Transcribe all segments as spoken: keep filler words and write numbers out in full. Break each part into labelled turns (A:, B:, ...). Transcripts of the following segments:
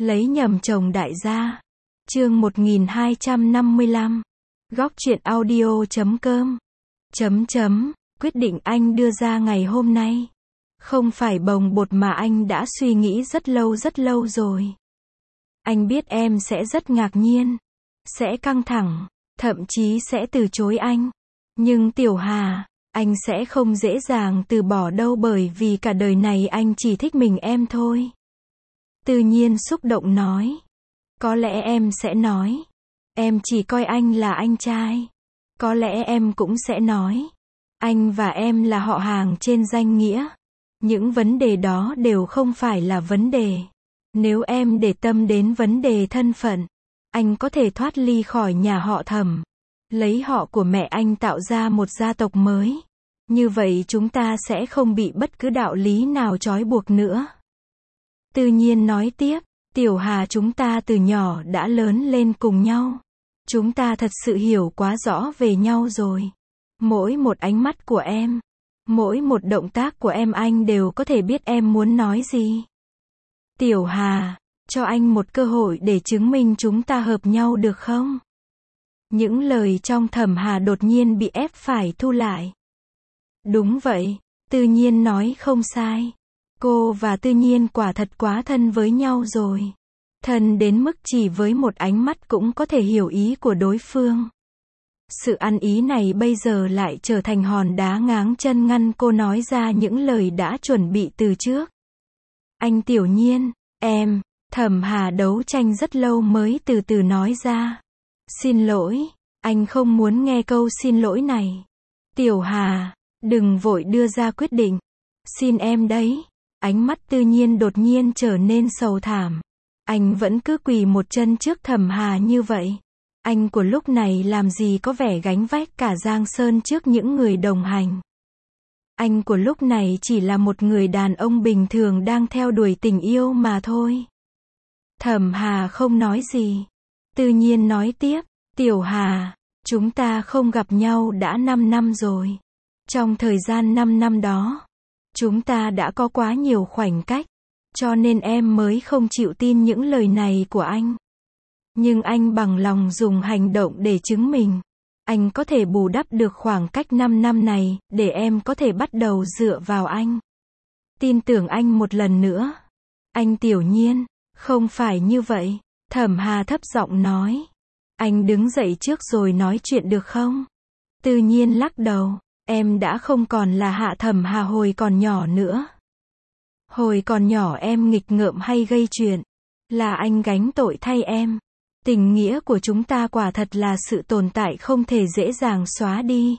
A: Lấy nhầm chồng đại gia. Chương một nghìn hai trăm năm mươi lăm. Góc truyện audio chấm com. Chấm chấm, quyết định anh đưa ra ngày hôm nay. Không phải bồng bột mà anh đã suy nghĩ rất lâu rất lâu rồi. Anh biết em sẽ rất ngạc nhiên, sẽ căng thẳng, thậm chí sẽ từ chối anh. Nhưng Tiểu Hà, anh sẽ không dễ dàng từ bỏ đâu bởi vì cả đời này anh chỉ thích mình em thôi. Tự nhiên xúc động nói. Có lẽ em sẽ nói. Em chỉ coi anh là anh trai. Có lẽ em cũng sẽ nói. Anh và em là họ hàng trên danh nghĩa. Những vấn đề đó đều không phải là vấn đề. Nếu em để tâm đến vấn đề thân phận, anh có thể thoát ly khỏi nhà họ Thẩm. Lấy họ của mẹ anh tạo ra một gia tộc mới. Như vậy chúng ta sẽ không bị bất cứ đạo lý nào trói buộc nữa. Tự nhiên nói tiếp, Tiểu Hà, chúng ta từ nhỏ đã lớn lên cùng nhau. Chúng ta thật sự hiểu quá rõ về nhau rồi. Mỗi một ánh mắt của em, mỗi một động tác của em anh đều có thể biết em muốn nói gì. Tiểu Hà, cho anh một cơ hội để chứng minh chúng ta hợp nhau được không? Những lời trong Thẩm Hà đột nhiên bị ép phải thu lại. Đúng vậy, Tự nhiên nói không sai. Cô và Tự nhiên quả thật quá thân với nhau rồi. Thân đến mức chỉ với một ánh mắt cũng có thể hiểu ý của đối phương. Sự ăn ý này bây giờ lại trở thành hòn đá ngáng chân ngăn cô nói ra những lời đã chuẩn bị từ trước. Anh Tiểu Nhiên, em, Thẩm Hà đấu tranh rất lâu mới từ từ nói ra. Xin lỗi, anh không muốn nghe câu xin lỗi này. Tiểu Hà, đừng vội đưa ra quyết định. Xin em đấy. Ánh mắt Tự nhiên đột nhiên trở nên sầu thảm. Anh vẫn cứ quỳ một chân trước Thẩm Hà như vậy. Anh của lúc này làm gì có vẻ gánh vác cả Giang Sơn trước những người đồng hành. Anh của lúc này chỉ là một người đàn ông bình thường đang theo đuổi tình yêu mà thôi. Thẩm Hà không nói gì. Tự nhiên nói tiếp, Tiểu Hà, chúng ta không gặp nhau đã năm năm rồi. Trong thời gian năm năm đó, chúng ta đã có quá nhiều khoảnh cách, cho nên em mới không chịu tin những lời này của anh. Nhưng anh bằng lòng dùng hành động để chứng minh. Anh có thể bù đắp được khoảng cách năm năm này, để em có thể bắt đầu dựa vào anh. Tin tưởng anh một lần nữa. Anh Tiểu Nhiên, không phải như vậy. Thẩm Hà thấp giọng nói. Anh đứng dậy trước rồi nói chuyện được không? Tự nhiên lắc đầu. Em đã không còn là Hạ Thẩm Hà hồi còn nhỏ nữa. Hồi còn nhỏ em nghịch ngợm hay gây chuyện. Là anh gánh tội thay em. Tình nghĩa của chúng ta quả thật là sự tồn tại không thể dễ dàng xóa đi.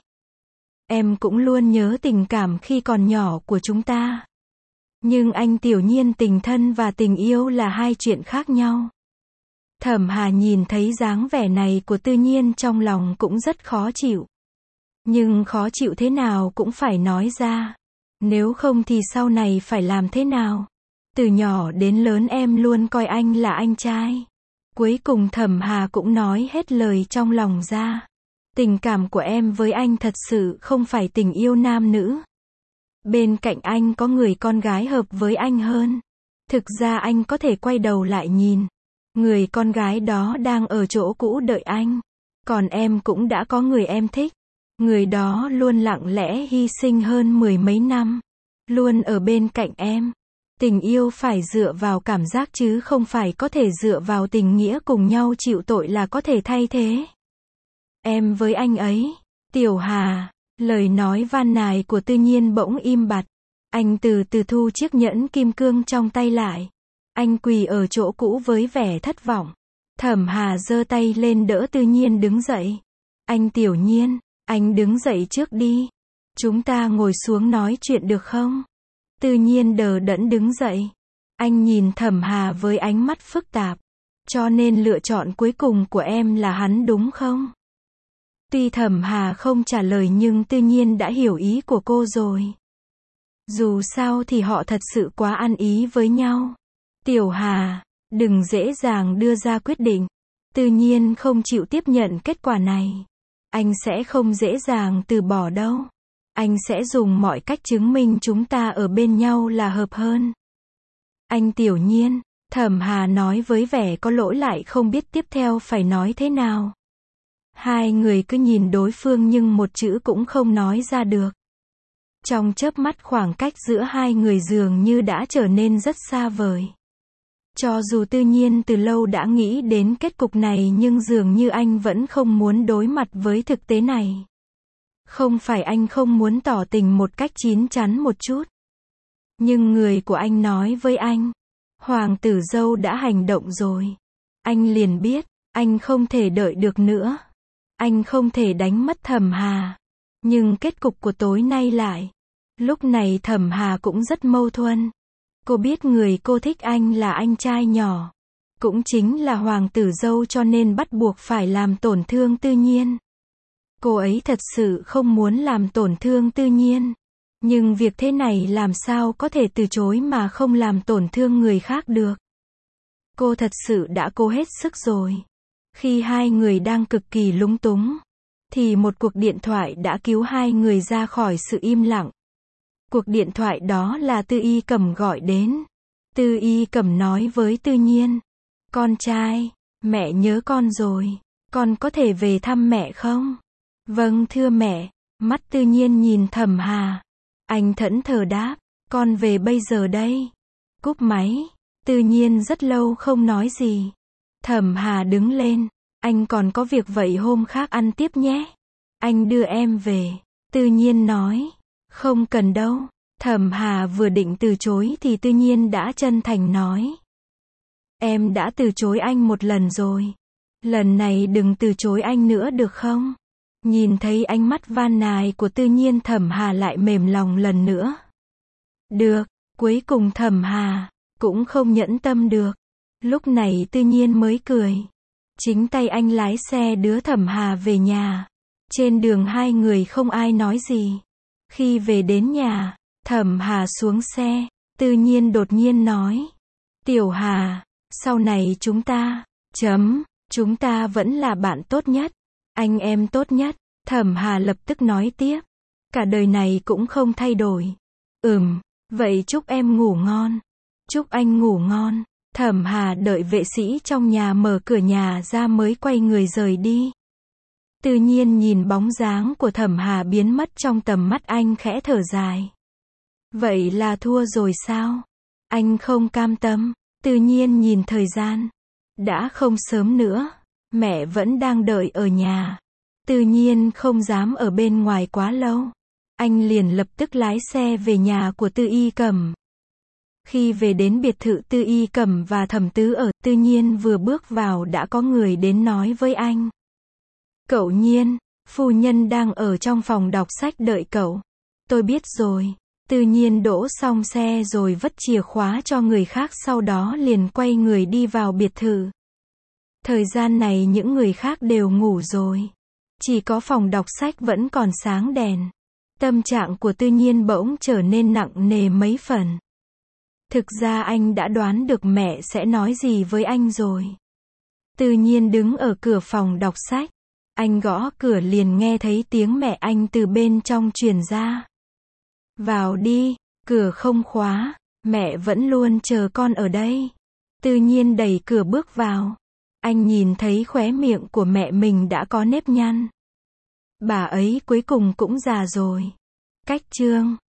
A: Em cũng luôn nhớ tình cảm khi còn nhỏ của chúng ta. Nhưng anh Tiểu Nhiên, tình thân và tình yêu là hai chuyện khác nhau. Thẩm Hà nhìn thấy dáng vẻ này của Tự nhiên trong lòng cũng rất khó chịu. Nhưng khó chịu thế nào cũng phải nói ra. Nếu không thì sau này phải làm thế nào? Từ nhỏ đến lớn em luôn coi anh là anh trai. Cuối cùng Thẩm Hà cũng nói hết lời trong lòng ra. Tình cảm của em với anh thật sự không phải tình yêu nam nữ. Bên cạnh anh có người con gái hợp với anh hơn. Thực ra anh có thể quay đầu lại nhìn. Người con gái đó đang ở chỗ cũ đợi anh. Còn em cũng đã có người em thích. Người đó luôn lặng lẽ hy sinh hơn mười mấy năm. Luôn ở bên cạnh em. Tình yêu phải dựa vào cảm giác chứ không phải có thể dựa vào tình nghĩa cùng nhau chịu tội là có thể thay thế. Em với anh ấy. Tiểu Hà. Lời nói van nài của Tự nhiên bỗng im bặt. Anh từ từ thu chiếc nhẫn kim cương trong tay lại. Anh quỳ ở chỗ cũ với vẻ thất vọng. Thẩm Hà giơ tay lên đỡ Tự nhiên đứng dậy. Anh Tiểu Nhiên, anh đứng dậy trước đi. Chúng ta ngồi xuống nói chuyện được không? Tự nhiên đờ đẫn đứng dậy. Anh nhìn Thẩm Hà với ánh mắt phức tạp. Cho nên lựa chọn cuối cùng của em là hắn đúng không? Tuy Thẩm Hà không trả lời nhưng Tự nhiên đã hiểu ý của cô rồi. Dù sao thì họ thật sự quá ăn ý với nhau. Tiểu Hà, đừng dễ dàng đưa ra quyết định. Tự nhiên không chịu tiếp nhận kết quả này. Anh sẽ không dễ dàng từ bỏ đâu. Anh sẽ dùng mọi cách chứng minh chúng ta ở bên nhau là hợp hơn. Anh Tiểu Nhiên, Thẩm Hà nói với vẻ có lỗi lại không biết tiếp theo phải nói thế nào. Hai người cứ nhìn đối phương nhưng một chữ cũng không nói ra được. Trong chớp mắt khoảng cách giữa hai người dường như đã trở nên rất xa vời. Cho dù Tư Nhiên từ lâu đã nghĩ đến kết cục này nhưng dường như anh vẫn không muốn đối mặt với thực tế này. Không phải anh không muốn tỏ tình một cách chín chắn một chút. Nhưng người của anh nói với anh, hoàng tử dâu đã hành động rồi. Anh liền biết, anh không thể đợi được nữa. Anh không thể đánh mất Thẩm Hà. Nhưng kết cục của tối nay lại. Lúc này Thẩm Hà cũng rất mâu thuẫn. Cô biết người cô thích anh là anh trai nhỏ. Cũng chính là hoàng tử dâu cho nên bắt buộc phải làm tổn thương Tư Nhiên. Cô ấy thật sự không muốn làm tổn thương Tư Nhiên. Nhưng việc thế này làm sao có thể từ chối mà không làm tổn thương người khác được. Cô thật sự đã cố hết sức rồi. Khi hai người đang cực kỳ lúng túng, thì một cuộc điện thoại đã cứu hai người ra khỏi sự im lặng. Cuộc điện thoại đó là Tư Y Cẩm gọi đến. Tư Y Cẩm nói với Tư Nhiên, con trai, mẹ nhớ con rồi, con có thể về thăm mẹ không? Vâng thưa mẹ. Mắt Tư Nhiên nhìn Thẩm Hà. Anh thẫn thờ đáp, con về bây giờ đây. Cúp máy. Tư Nhiên rất lâu không nói gì. Thẩm Hà đứng lên, anh còn có việc vậy hôm khác ăn tiếp nhé. Anh đưa em về. Tư Nhiên nói, không cần đâu. Thẩm Hà vừa định từ chối thì Tư Nhiên đã chân thành nói, em đã từ chối anh một lần rồi. Lần này đừng từ chối anh nữa được không? Nhìn thấy ánh mắt van nài của Tư Nhiên, Thẩm Hà lại mềm lòng lần nữa. Được, cuối cùng Thẩm Hà cũng không nhẫn tâm được. Lúc này Tư Nhiên mới cười. Chính tay anh lái xe đưa Thẩm Hà về nhà. Trên đường hai người không ai nói gì. Khi về đến nhà, Thẩm Hà xuống xe, Tư Nhiên đột nhiên nói, Tiểu Hà, sau này chúng ta, chấm, chúng ta vẫn là bạn tốt nhất, anh em tốt nhất. Thẩm Hà lập tức nói tiếp, cả đời này cũng không thay đổi. Ừm, vậy chúc em ngủ ngon. Chúc anh ngủ ngon. Thẩm Hà đợi vệ sĩ trong nhà mở cửa nhà ra mới quay người rời đi. Tự nhiên nhìn bóng dáng của Thẩm Hà biến mất trong tầm mắt, anh khẽ thở dài. Vậy là thua rồi sao? Anh không cam tâm. Tự nhiên nhìn thời gian. Đã không sớm nữa. Mẹ vẫn đang đợi ở nhà. Tự nhiên không dám ở bên ngoài quá lâu. Anh liền lập tức lái xe về nhà của Tư Y Cẩm. Khi về đến biệt thự Tư Y Cẩm và Thẩm Tứ ở, Tự nhiên vừa bước vào đã có người đến nói với anh. Cậu Nhiên, phu nhân đang ở trong phòng đọc sách đợi cậu. Tôi biết rồi. Tự nhiên đỗ xong xe rồi vứt chìa khóa cho người khác, sau đó liền quay người đi vào biệt thự. Thời gian này những người khác đều ngủ rồi. Chỉ có phòng đọc sách vẫn còn sáng đèn. Tâm trạng của Tự nhiên bỗng trở nên nặng nề mấy phần. Thực ra anh đã đoán được mẹ sẽ nói gì với anh rồi. Tự nhiên đứng ở cửa phòng đọc sách. Anh gõ cửa liền nghe thấy tiếng mẹ anh từ bên trong truyền ra. Vào đi, cửa không khóa, mẹ vẫn luôn chờ con ở đây. Tự nhiên đẩy cửa bước vào. Anh nhìn thấy khóe miệng của mẹ mình đã có nếp nhăn. Bà ấy cuối cùng cũng già rồi. Cách chương